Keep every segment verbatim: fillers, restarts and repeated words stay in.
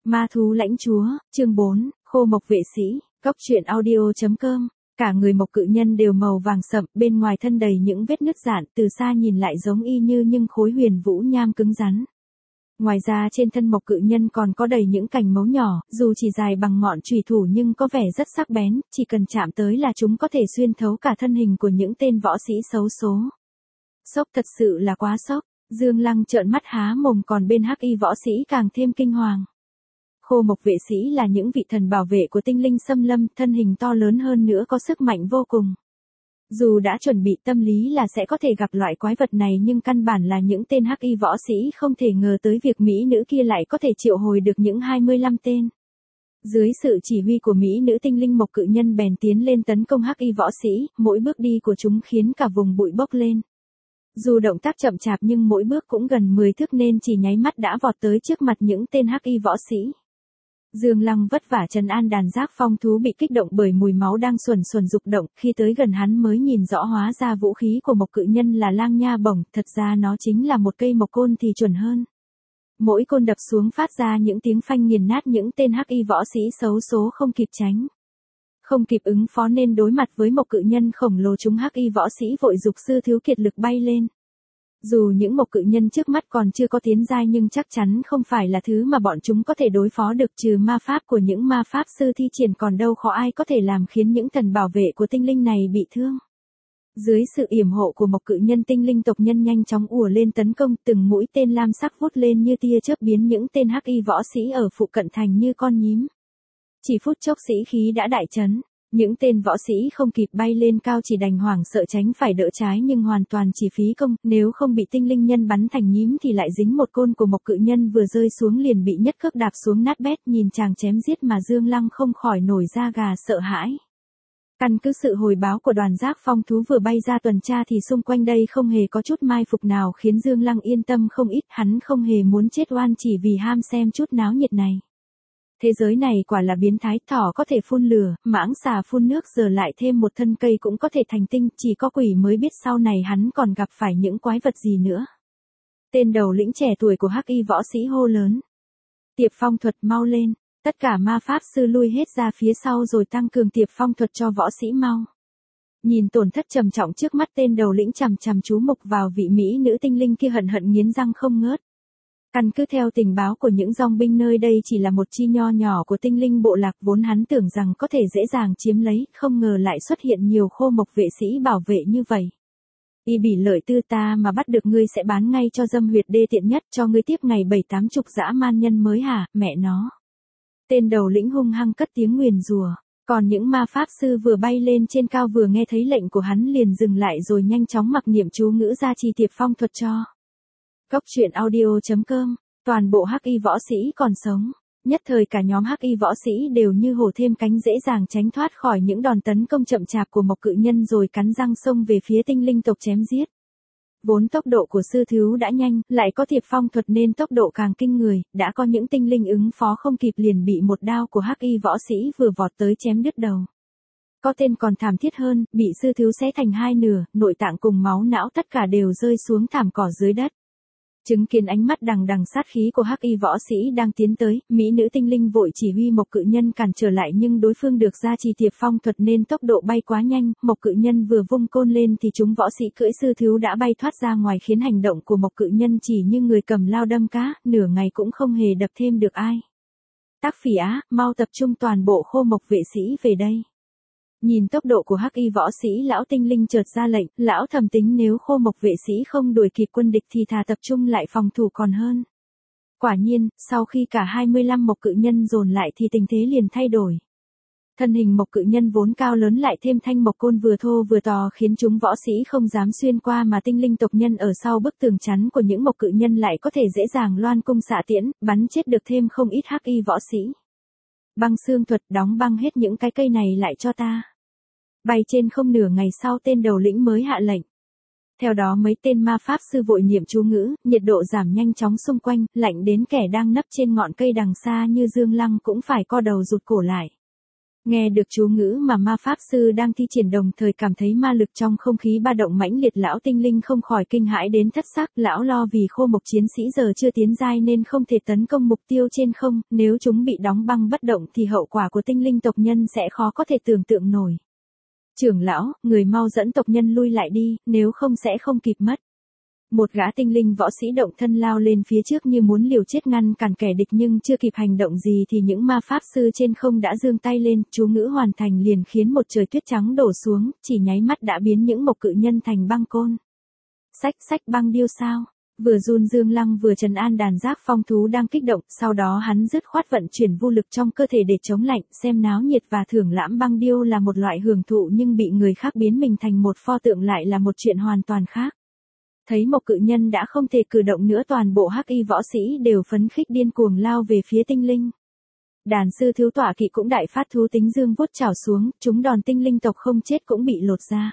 Ma thú lãnh chúa, chương bốn, khô mộc vệ sĩ, góc truyện audio.com. Cả người mộc cự nhân đều màu vàng sậm, bên ngoài thân đầy những vết nứt rạn, từ xa nhìn lại giống y như nhưng khối huyền vũ nham cứng rắn. Ngoài ra trên thân mộc cự nhân còn có đầy những cành mấu nhỏ, dù chỉ dài bằng ngọn chùy thủ nhưng có vẻ rất sắc bén, chỉ cần chạm tới là chúng có thể xuyên thấu cả thân hình của những tên võ sĩ xấu số. Sốc, thật sự là quá sốc. Dương Lăng trợn mắt há mồm, còn bên hắc y võ sĩ càng thêm kinh hoàng. Khô mộc vệ sĩ là những vị thần bảo vệ của tinh linh xâm lâm, thân hình to lớn hơn nữa có sức mạnh vô cùng. Dù đã chuẩn bị tâm lý là sẽ có thể gặp loại quái vật này nhưng căn bản là những tên hắc y võ sĩ không thể ngờ tới việc mỹ nữ kia lại có thể triệu hồi được những hai mươi lăm tên. Dưới sự chỉ huy của mỹ nữ tinh linh mộc cự nhân bèn tiến lên tấn công hắc y võ sĩ, mỗi bước đi của chúng khiến cả vùng bụi bốc lên. Dù động tác chậm chạp nhưng mỗi bước cũng gần mười thước nên chỉ nháy mắt đã vọt tới trước mặt những tên hắc y võ sĩ. Dương Lăng vất vả trấn an đàn giác phong thú bị kích động bởi mùi máu đang xuẩn xuẩn dục động, khi tới gần hắn mới nhìn rõ hóa ra vũ khí của mộc cự nhân là lang nha bổng, thật ra nó chính là một cây mộc côn thì chuẩn hơn. Mỗi côn đập xuống phát ra những tiếng phanh nghiền nát, những tên hắc y võ sĩ xấu số không kịp tránh. Không kịp ứng phó nên đối mặt với mộc cự nhân khổng lồ, chúng hắc y võ sĩ vội dục sư thiếu kiệt lực bay lên. Dù những mộc cự nhân trước mắt còn chưa có tiến giai nhưng chắc chắn không phải là thứ mà bọn chúng có thể đối phó được, trừ ma pháp của những ma pháp sư thi triển còn đâu khó ai có thể làm khiến những thần bảo vệ của tinh linh này bị thương. Dưới sự yểm hộ của mộc cự nhân, tinh linh tộc nhân nhanh chóng ùa lên tấn công, từng mũi tên lam sắc vút lên như tia chớp biến những tên hắc y võ sĩ ở phụ cận thành như con nhím. Chỉ phút chốc sĩ khí đã đại chấn. Những tên võ sĩ không kịp bay lên cao chỉ đành hoảng sợ tránh phải đỡ trái nhưng hoàn toàn chỉ phí công, nếu không bị tinh linh nhân bắn thành nhím thì lại dính một côn của mộc cự nhân vừa rơi xuống liền bị nhất cước đạp xuống nát bét. Nhìn chàng chém giết mà Dương Lăng không khỏi nổi da gà sợ hãi. Căn cứ sự hồi báo của đoàn giác phong thú vừa bay ra tuần tra thì xung quanh đây không hề có chút mai phục nào khiến Dương Lăng yên tâm không ít, hắn không hề muốn chết oan chỉ vì ham xem chút náo nhiệt này. Thế giới này quả là biến thái, thỏ có thể phun lửa, mãng xà phun nước, giờ lại thêm một thân cây cũng có thể thành tinh, chỉ có quỷ mới biết sau này hắn còn gặp phải những quái vật gì nữa. Tên đầu lĩnh trẻ tuổi của hắc y võ sĩ hô lớn. Tiệp phong thuật, mau lên, tất cả ma pháp sư lui hết ra phía sau rồi tăng cường tiệp phong thuật cho võ sĩ mau. Nhìn tổn thất trầm trọng trước mắt, tên đầu lĩnh chằm chằm chú mục vào vị mỹ nữ tinh linh kia hận hận nghiến răng không ngớt. Căn cứ theo tình báo của những dòng binh nơi đây chỉ là một chi nho nhỏ của tinh linh bộ lạc, vốn hắn tưởng rằng có thể dễ dàng chiếm lấy, không ngờ lại xuất hiện nhiều khô mộc vệ sĩ bảo vệ như vậy. Y bỉ lợi tư, ta mà bắt được ngươi sẽ bán ngay cho dâm huyệt đê tiện nhất, cho ngươi tiếp ngày bảy tám chục dã man nhân mới hả, mẹ nó. Tên đầu lĩnh hung hăng cất tiếng nguyền rủa, còn những ma pháp sư vừa bay lên trên cao vừa nghe thấy lệnh của hắn liền dừng lại rồi nhanh chóng mặc niệm chú ngữ ra chi tiệp phong thuật cho. Góc truyện audio.com, toàn bộ hắc y võ sĩ còn sống. Nhất thời cả nhóm hắc y võ sĩ đều như hổ thêm cánh, dễ dàng tránh thoát khỏi những đòn tấn công chậm chạp của mộc cự nhân rồi cắn răng xông về phía tinh linh tộc chém giết. Vốn tốc độ của sư thiếu đã nhanh, lại có tiệp phong thuật nên tốc độ càng kinh người, đã có những tinh linh ứng phó không kịp liền bị một đao của hắc y võ sĩ vừa vọt tới chém đứt đầu. Có tên còn thảm thiết hơn, bị sư thiếu xé thành hai nửa, nội tạng cùng máu não tất cả đều rơi xuống thảm cỏ dưới đất. Chứng kiến ánh mắt đằng đằng sát khí của hắc y võ sĩ đang tiến tới, mỹ nữ tinh linh vội chỉ huy mộc cự nhân cản trở lại nhưng đối phương được gia trì tiệp phong thuật nên tốc độ bay quá nhanh, mộc cự nhân vừa vung côn lên thì chúng võ sĩ cưỡi sư thiếu đã bay thoát ra ngoài khiến hành động của mộc cự nhân chỉ như người cầm lao đâm cá, nửa ngày cũng không hề đập thêm được ai. Tác Phỉ Á, mau tập trung toàn bộ khô mộc vệ sĩ về đây. Nhìn tốc độ của hắc y võ sĩ, lão tinh linh chợt ra lệnh, lão thầm tính nếu khô mộc vệ sĩ không đuổi kịp quân địch thì thà tập trung lại phòng thủ còn hơn. Quả nhiên, sau khi cả hai mươi lăm mộc cự nhân dồn lại thì tình thế liền thay đổi. Thân hình mộc cự nhân vốn cao lớn lại thêm thanh mộc côn vừa thô vừa to khiến chúng võ sĩ không dám xuyên qua, mà tinh linh tộc nhân ở sau bức tường chắn của những mộc cự nhân lại có thể dễ dàng loan cung xạ tiễn, bắn chết được thêm không ít hắc y võ sĩ. Băng xương thuật, đóng băng hết những cái cây này lại cho ta. Bay trên không, nửa ngày sau tên đầu lĩnh mới hạ lệnh. Theo đó mấy tên ma pháp sư vội niệm chú ngữ, nhiệt độ giảm nhanh chóng xung quanh, lạnh đến kẻ đang nấp trên ngọn cây đằng xa như Dương Lăng cũng phải co đầu rụt cổ lại. Nghe được chú ngữ mà ma pháp sư đang thi triển đồng thời cảm thấy ma lực trong không khí ba động mãnh liệt, lão tinh linh không khỏi kinh hãi đến thất sắc. Lão lo vì khô mộc chiến sĩ giờ chưa tiến giai nên không thể tấn công mục tiêu trên không, nếu chúng bị đóng băng bất động thì hậu quả của tinh linh tộc nhân sẽ khó có thể tưởng tượng nổi. Trưởng lão, người mau dẫn tộc nhân lui lại đi, nếu không sẽ không kịp mất. Một gã tinh linh võ sĩ động thân lao lên phía trước như muốn liều chết ngăn cản kẻ địch, nhưng chưa kịp hành động gì thì những ma pháp sư trên không đã giương tay lên, chú ngữ hoàn thành liền khiến một trời tuyết trắng đổ xuống, chỉ nháy mắt đã biến những mộc cự nhân thành băng côn. Sách sách băng điêu sao? Vừa run Dương Lăng vừa trấn an đàn giác phong thú đang kích động, sau đó hắn dứt khoát vận chuyển vô lực trong cơ thể để chống lạnh, xem náo nhiệt và thưởng lãm băng điêu là một loại hưởng thụ, nhưng bị người khác biến mình thành một pho tượng lại là một chuyện hoàn toàn khác. Thấy mộc cự nhân đã không thể cử động nữa, toàn bộ hắc y võ sĩ đều phấn khích điên cuồng lao về phía tinh linh. Đàn sư thiếu tọa kỵ cũng đại phát thú tính, dương vuốt chảo xuống, chúng đòn tinh linh tộc không chết cũng bị lột ra.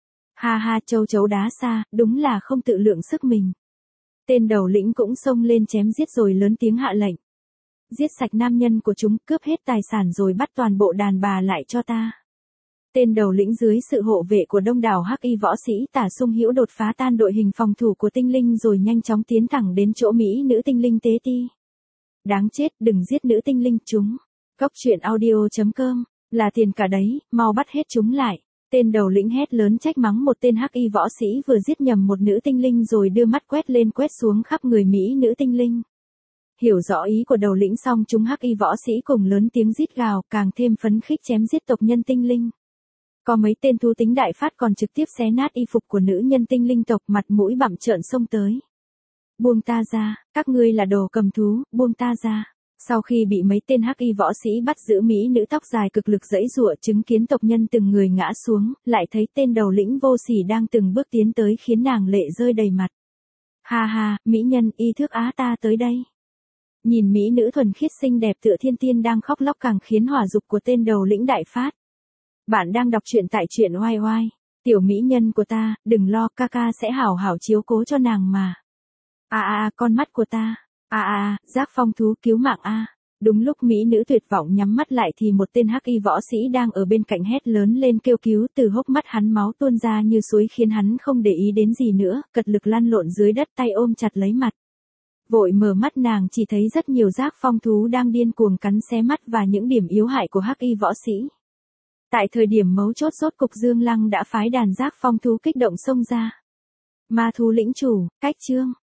Ha ha, châu chấu đá xa, đúng là không tự lượng sức mình. Tên đầu lĩnh cũng xông lên chém giết rồi lớn tiếng hạ lệnh. Giết sạch nam nhân của chúng, cướp hết tài sản rồi bắt toàn bộ đàn bà lại cho ta. Tên đầu lĩnh dưới sự hộ vệ của đông đảo hắc y võ sĩ Tả Sung Hữu đột phá tan đội hình phòng thủ của tinh linh rồi nhanh chóng tiến thẳng đến chỗ mỹ nữ tinh linh tế ti. Đáng chết, đừng giết nữ tinh linh chúng. Cóc truyện audio chấm com, là tiền cả đấy, mau bắt hết chúng lại. Tên đầu lĩnh hét lớn trách mắng một tên hắc y võ sĩ vừa giết nhầm một nữ tinh linh rồi đưa mắt quét lên quét xuống khắp người mỹ nữ tinh linh. Hiểu rõ ý của đầu lĩnh xong, chúng hắc y võ sĩ cùng lớn tiếng rít gào, càng thêm phấn khích chém giết tộc nhân tinh linh. Có mấy tên thú tính đại phát còn trực tiếp xé nát y phục của nữ nhân tinh linh tộc, mặt mũi bặm trợn xông tới. Buông ta ra, các ngươi là đồ cầm thú, buông ta ra. Sau khi bị mấy tên hắc y võ sĩ bắt giữ, mỹ nữ tóc dài cực lực giãy giụa, chứng kiến tộc nhân từng người ngã xuống, lại thấy tên đầu lĩnh vô sỉ đang từng bước tiến tới khiến nàng lệ rơi đầy mặt. Ha ha, mỹ nhân, y thước á ta tới đây. Nhìn mỹ nữ thuần khiết xinh đẹp tựa thiên tiên đang khóc lóc càng khiến hỏa dục của tên đầu lĩnh đại phát. Bạn đang đọc truyện tại truyện oai oai. Tiểu mỹ nhân của ta, đừng lo, ca ca sẽ hảo hảo chiếu cố cho nàng mà. À à à, con mắt của ta. À à à, giác phong thú cứu mạng a. À. Đúng lúc mỹ nữ tuyệt vọng nhắm mắt lại thì một tên hắc y võ sĩ đang ở bên cạnh hét lớn lên kêu cứu, từ hốc mắt hắn máu tuôn ra như suối khiến hắn không để ý đến gì nữa, cật lực lăn lộn dưới đất, tay ôm chặt lấy mặt. Vội mở mắt nàng chỉ thấy rất nhiều giác phong thú đang điên cuồng cắn xé mắt và những điểm yếu hại của hắc y võ sĩ. Tại thời điểm mấu chốt, rốt cục Dương Lăng đã phái đàn giác phong thú kích động xông ra. Ma thú lĩnh chủ, cách chương.